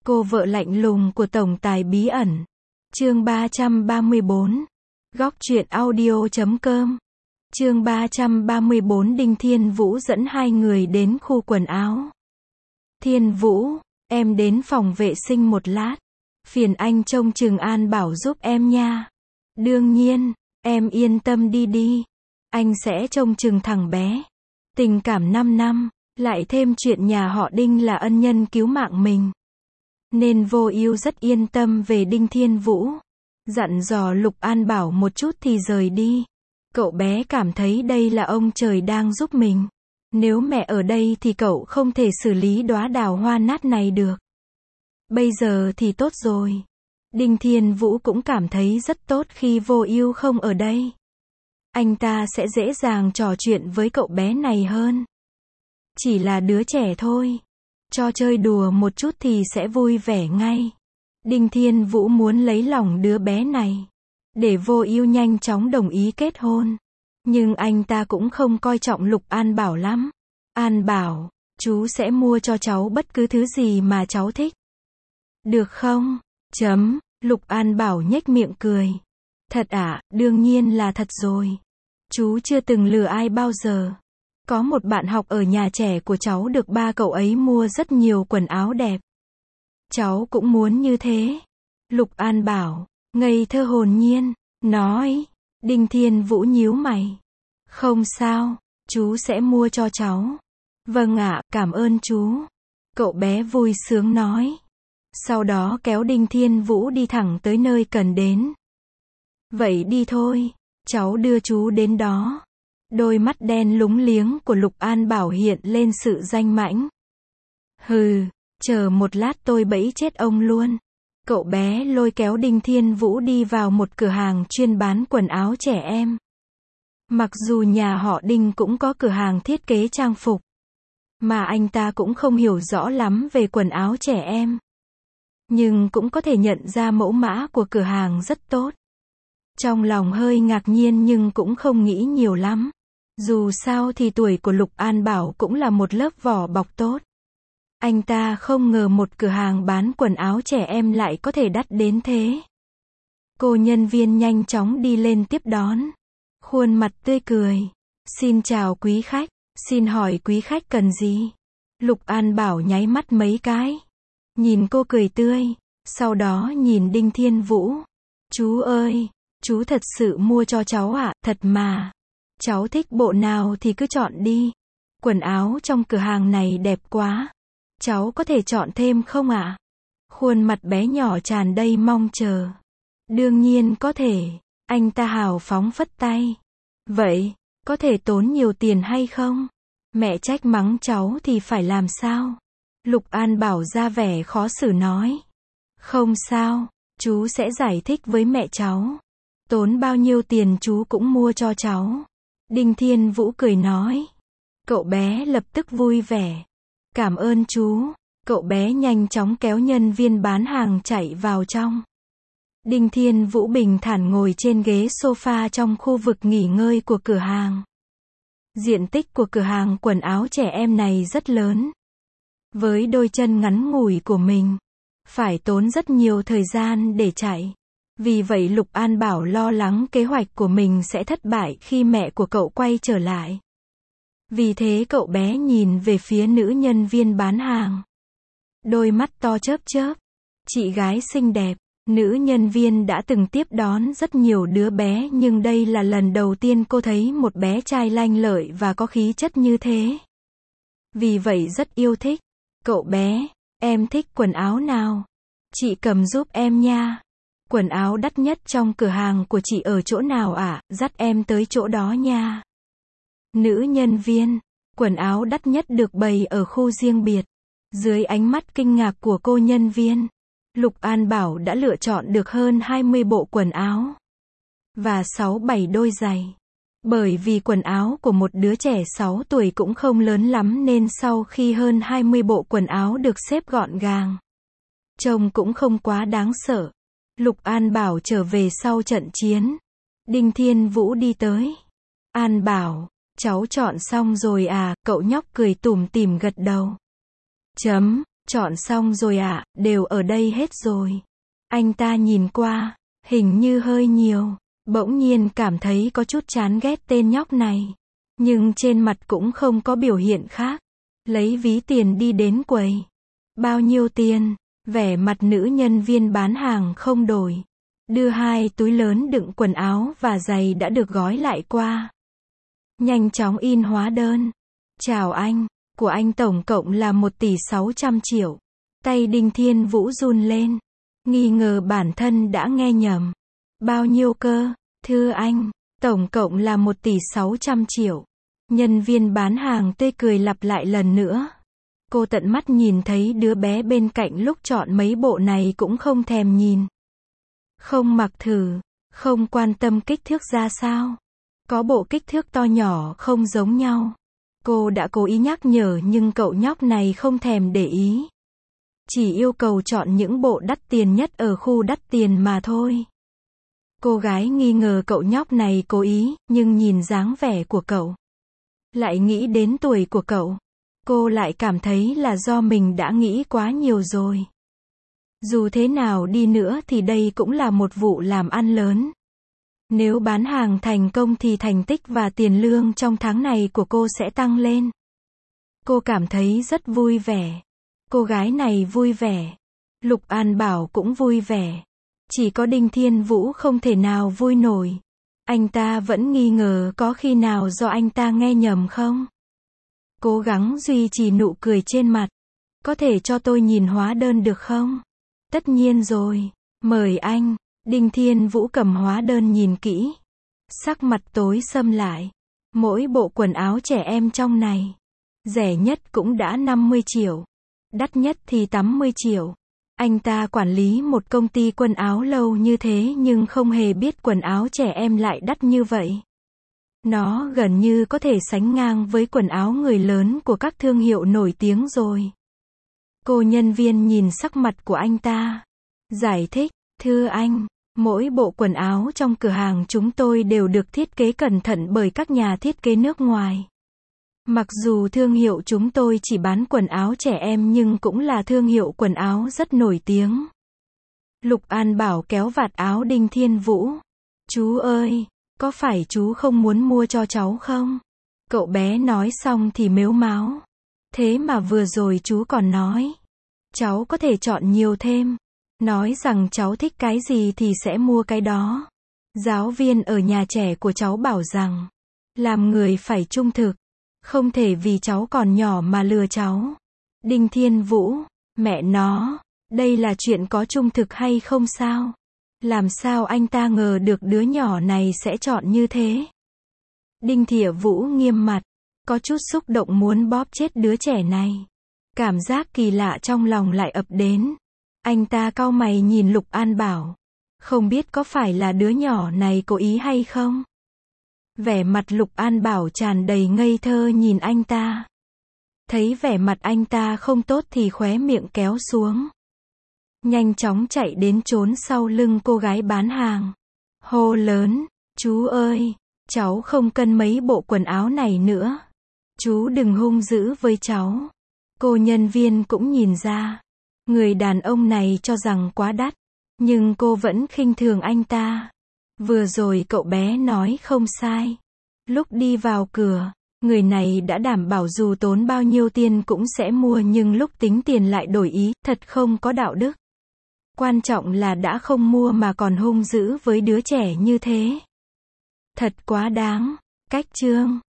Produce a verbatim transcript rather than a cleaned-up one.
Cô vợ lạnh lùng của tổng tài bí ẩn. Chương ba trăm ba mươi bốn. Góc truyện audio chấm com. Chương ba trăm ba mươi bốn. Đinh Thiên Vũ dẫn hai người đến khu quần áo. Thiên Vũ, em đến phòng vệ sinh một lát. Phiền anh trông chừng An Bảo giúp em nha. Đương nhiên, em yên tâm đi đi. Anh sẽ trông chừng thằng bé. Tình cảm năm năm, lại thêm chuyện nhà họ Đinh là ân nhân cứu mạng mình. Nên Vô Ưu rất yên tâm về Đinh Thiên Vũ. Dặn dò Lục An Bảo một chút thì rời đi. Cậu bé cảm thấy đây là ông trời đang giúp mình. Nếu mẹ ở đây thì cậu không thể xử lý đóa đào hoa nát này được. Bây giờ thì tốt rồi. Đinh Thiên Vũ cũng cảm thấy rất tốt khi Vô Ưu không ở đây. Anh ta sẽ dễ dàng trò chuyện với cậu bé này hơn. Chỉ là đứa trẻ thôi. Cho chơi đùa một chút thì sẽ vui vẻ ngay. Đinh Thiên Vũ muốn lấy lòng đứa bé này. Để Vô Ưu nhanh chóng đồng ý kết hôn. Nhưng anh ta cũng không coi trọng Lục An Bảo lắm. An Bảo, chú sẽ mua cho cháu bất cứ thứ gì mà cháu thích. Được không? Chấm, Lục An Bảo nhếch miệng cười. Thật ạ, à, đương nhiên là thật rồi. Chú chưa từng lừa ai bao giờ. Có một bạn học ở nhà trẻ của cháu được ba cậu ấy mua rất nhiều quần áo đẹp. Cháu cũng muốn như thế. Lục An Bảo, ngây thơ hồn nhiên, nói. Đinh Thiên Vũ nhíu mày. Không sao, chú sẽ mua cho cháu. Vâng ạ, cảm ơn chú. Cậu bé vui sướng nói. Sau đó kéo Đinh Thiên Vũ đi thẳng tới nơi cần đến. Vậy đi thôi, cháu đưa chú đến đó. Đôi mắt đen lúng liếng của Lục An Bảo hiện lên sự danh mãnh. Hừ, chờ một lát tôi bẫy chết ông luôn. Cậu bé lôi kéo Đinh Thiên Vũ đi vào một cửa hàng chuyên bán quần áo trẻ em. Mặc dù nhà họ Đinh cũng có cửa hàng thiết kế trang phục, mà anh ta cũng không hiểu rõ lắm về quần áo trẻ em. Nhưng cũng có thể nhận ra mẫu mã của cửa hàng rất tốt. Trong lòng hơi ngạc nhiên nhưng cũng không nghĩ nhiều lắm. Dù sao thì tuổi của Lục An Bảo cũng là một lớp vỏ bọc tốt. Anh ta không ngờ một cửa hàng bán quần áo trẻ em lại có thể đắt đến thế. Cô nhân viên nhanh chóng đi lên tiếp đón. Khuôn mặt tươi cười. Xin chào quý khách, xin hỏi quý khách cần gì? Lục An Bảo nháy mắt mấy cái. Nhìn cô cười tươi, sau đó nhìn Đinh Thiên Vũ. Chú ơi, chú thật sự mua cho cháu ạ, à? Thật mà. Cháu thích bộ nào thì cứ chọn đi. Quần áo trong cửa hàng này đẹp quá. Cháu có thể chọn thêm không ạ? À? Khuôn mặt bé nhỏ tràn đầy mong chờ. Đương nhiên có thể. Anh ta hào phóng phất tay. Vậy, có thể tốn nhiều tiền hay không? Mẹ trách mắng cháu thì phải làm sao? Lục An Bảo ra vẻ khó xử nói. Không sao, chú sẽ giải thích với mẹ cháu. Tốn bao nhiêu tiền chú cũng mua cho cháu. Đinh Thiên Vũ cười nói. Cậu bé lập tức vui vẻ. Cảm ơn chú. Cậu bé nhanh chóng kéo nhân viên bán hàng chạy vào trong. Đinh Thiên Vũ bình thản ngồi trên ghế sofa trong khu vực nghỉ ngơi của cửa hàng. Diện tích của cửa hàng quần áo trẻ em này rất lớn. Với đôi chân ngắn ngủi của mình, phải tốn rất nhiều thời gian để chạy. Vì vậy Lục An Bảo lo lắng kế hoạch của mình sẽ thất bại khi mẹ của cậu quay trở lại. Vì thế cậu bé nhìn về phía nữ nhân viên bán hàng. Đôi mắt to chớp chớp. Chị gái xinh đẹp. Nữ nhân viên đã từng tiếp đón rất nhiều đứa bé nhưng đây là lần đầu tiên cô thấy một bé trai lanh lợi và có khí chất như thế. Vì vậy rất yêu thích. Cậu bé, em thích quần áo nào? Chị cầm giúp em nha. Quần áo đắt nhất trong cửa hàng của chị ở chỗ nào ạ? À? Dắt em tới chỗ đó nha. Nữ nhân viên, quần áo đắt nhất được bày ở khu riêng biệt. Dưới ánh mắt kinh ngạc của cô nhân viên, Lục An Bảo đã lựa chọn được hơn hai mươi bộ quần áo. Và sáu bảy đôi giày. Bởi vì quần áo của một đứa trẻ sáu tuổi cũng không lớn lắm nên sau khi hơn hai mươi bộ quần áo được xếp gọn gàng, trông cũng không quá đáng sợ. Lục An Bảo trở về sau trận chiến. Đinh Thiên Vũ đi tới. An Bảo, cháu chọn xong rồi à? Cậu nhóc cười tủm tỉm gật đầu. Chấm, Chọn xong rồi ạ, à, đều ở đây hết rồi. Anh ta nhìn qua, hình như hơi nhiều, bỗng nhiên cảm thấy có chút chán ghét tên nhóc này. Nhưng trên mặt cũng không có biểu hiện khác. Lấy ví tiền đi đến quầy. Bao nhiêu tiền? Vẻ mặt nữ nhân viên bán hàng không đổi. Đưa hai túi lớn đựng quần áo và giày đã được gói lại qua. Nhanh chóng in hóa đơn. Chào anh, của anh tổng cộng là một tỷ sáu trăm triệu. Tay Đinh Thiên Vũ run lên. Nghi ngờ bản thân đã nghe nhầm. Bao nhiêu cơ? Thưa anh, tổng cộng là một tỷ sáu trăm triệu. Nhân viên bán hàng tươi cười lặp lại lần nữa. Cô tận mắt nhìn thấy đứa bé bên cạnh lúc chọn mấy bộ này cũng không thèm nhìn. Không mặc thử, không quan tâm kích thước ra sao. Có bộ kích thước to nhỏ không giống nhau. Cô đã cố ý nhắc nhở nhưng cậu nhóc này không thèm để ý. Chỉ yêu cầu chọn những bộ đắt tiền nhất ở khu đắt tiền mà thôi. Cô gái nghi ngờ cậu nhóc này cố ý, nhưng nhìn dáng vẻ của cậu, lại nghĩ đến tuổi của cậu. Cô lại cảm thấy là do mình đã nghĩ quá nhiều rồi. Dù thế nào đi nữa thì đây cũng là một vụ làm ăn lớn. Nếu bán hàng thành công thì thành tích và tiền lương trong tháng này của cô sẽ tăng lên. Cô cảm thấy rất vui vẻ. Cô gái này vui vẻ. Lục An Bảo cũng vui vẻ. Chỉ có Đinh Thiên Vũ không thể nào vui nổi. Anh ta vẫn nghi ngờ có khi nào do anh ta nghe nhầm không? Cố gắng duy trì nụ cười trên mặt. Có thể cho tôi nhìn hóa đơn được không? Tất nhiên rồi. Mời anh. Đinh Thiên Vũ cầm hóa đơn nhìn kỹ. Sắc mặt tối sầm lại. Mỗi bộ quần áo trẻ em trong này, rẻ nhất cũng đã năm mươi triệu. Đắt nhất thì tám mươi triệu. Anh ta quản lý một công ty quần áo lâu như thế nhưng không hề biết quần áo trẻ em lại đắt như vậy. Nó gần như có thể sánh ngang với quần áo người lớn của các thương hiệu nổi tiếng rồi. Cô nhân viên nhìn sắc mặt của anh ta. Giải thích, thưa anh, mỗi bộ quần áo trong cửa hàng chúng tôi đều được thiết kế cẩn thận bởi các nhà thiết kế nước ngoài. Mặc dù thương hiệu chúng tôi chỉ bán quần áo trẻ em nhưng cũng là thương hiệu quần áo rất nổi tiếng. Lục An Bảo kéo vạt áo Đinh Thiên Vũ. Chú ơi, có phải chú không muốn mua cho cháu không? Cậu bé nói xong thì mếu máo. Thế mà vừa rồi chú còn nói, cháu có thể chọn nhiều thêm. Nói rằng cháu thích cái gì thì sẽ mua cái đó. Giáo viên ở nhà trẻ của cháu bảo rằng, làm người phải trung thực. Không thể vì cháu còn nhỏ mà lừa cháu. Đinh Thiên Vũ, mẹ nó, đây là chuyện có trung thực hay không sao? Làm sao anh ta ngờ được đứa nhỏ này sẽ chọn như thế? Đinh Thiệu Vũ nghiêm mặt, có chút xúc động muốn bóp chết đứa trẻ này. Cảm giác kỳ lạ trong lòng lại ập đến. Anh ta cau mày nhìn Lục An Bảo. Không biết có phải là đứa nhỏ này cố ý hay không? Vẻ mặt Lục An Bảo tràn đầy ngây thơ nhìn anh ta. Thấy vẻ mặt anh ta không tốt thì khóe miệng kéo xuống. Nhanh chóng chạy đến trốn sau lưng cô gái bán hàng. Hô lớn, chú ơi, cháu không cần mấy bộ quần áo này nữa. Chú đừng hung dữ với cháu. Cô nhân viên cũng nhìn ra. Người đàn ông này cho rằng quá đắt. Nhưng cô vẫn khinh thường anh ta. Vừa rồi cậu bé nói không sai. Lúc đi vào cửa, người này đã đảm bảo dù tốn bao nhiêu tiền cũng sẽ mua nhưng lúc tính tiền lại đổi ý, thật không có đạo đức. Quan trọng là đã không mua mà còn hung dữ với đứa trẻ như thế. Thật quá đáng. Cách chương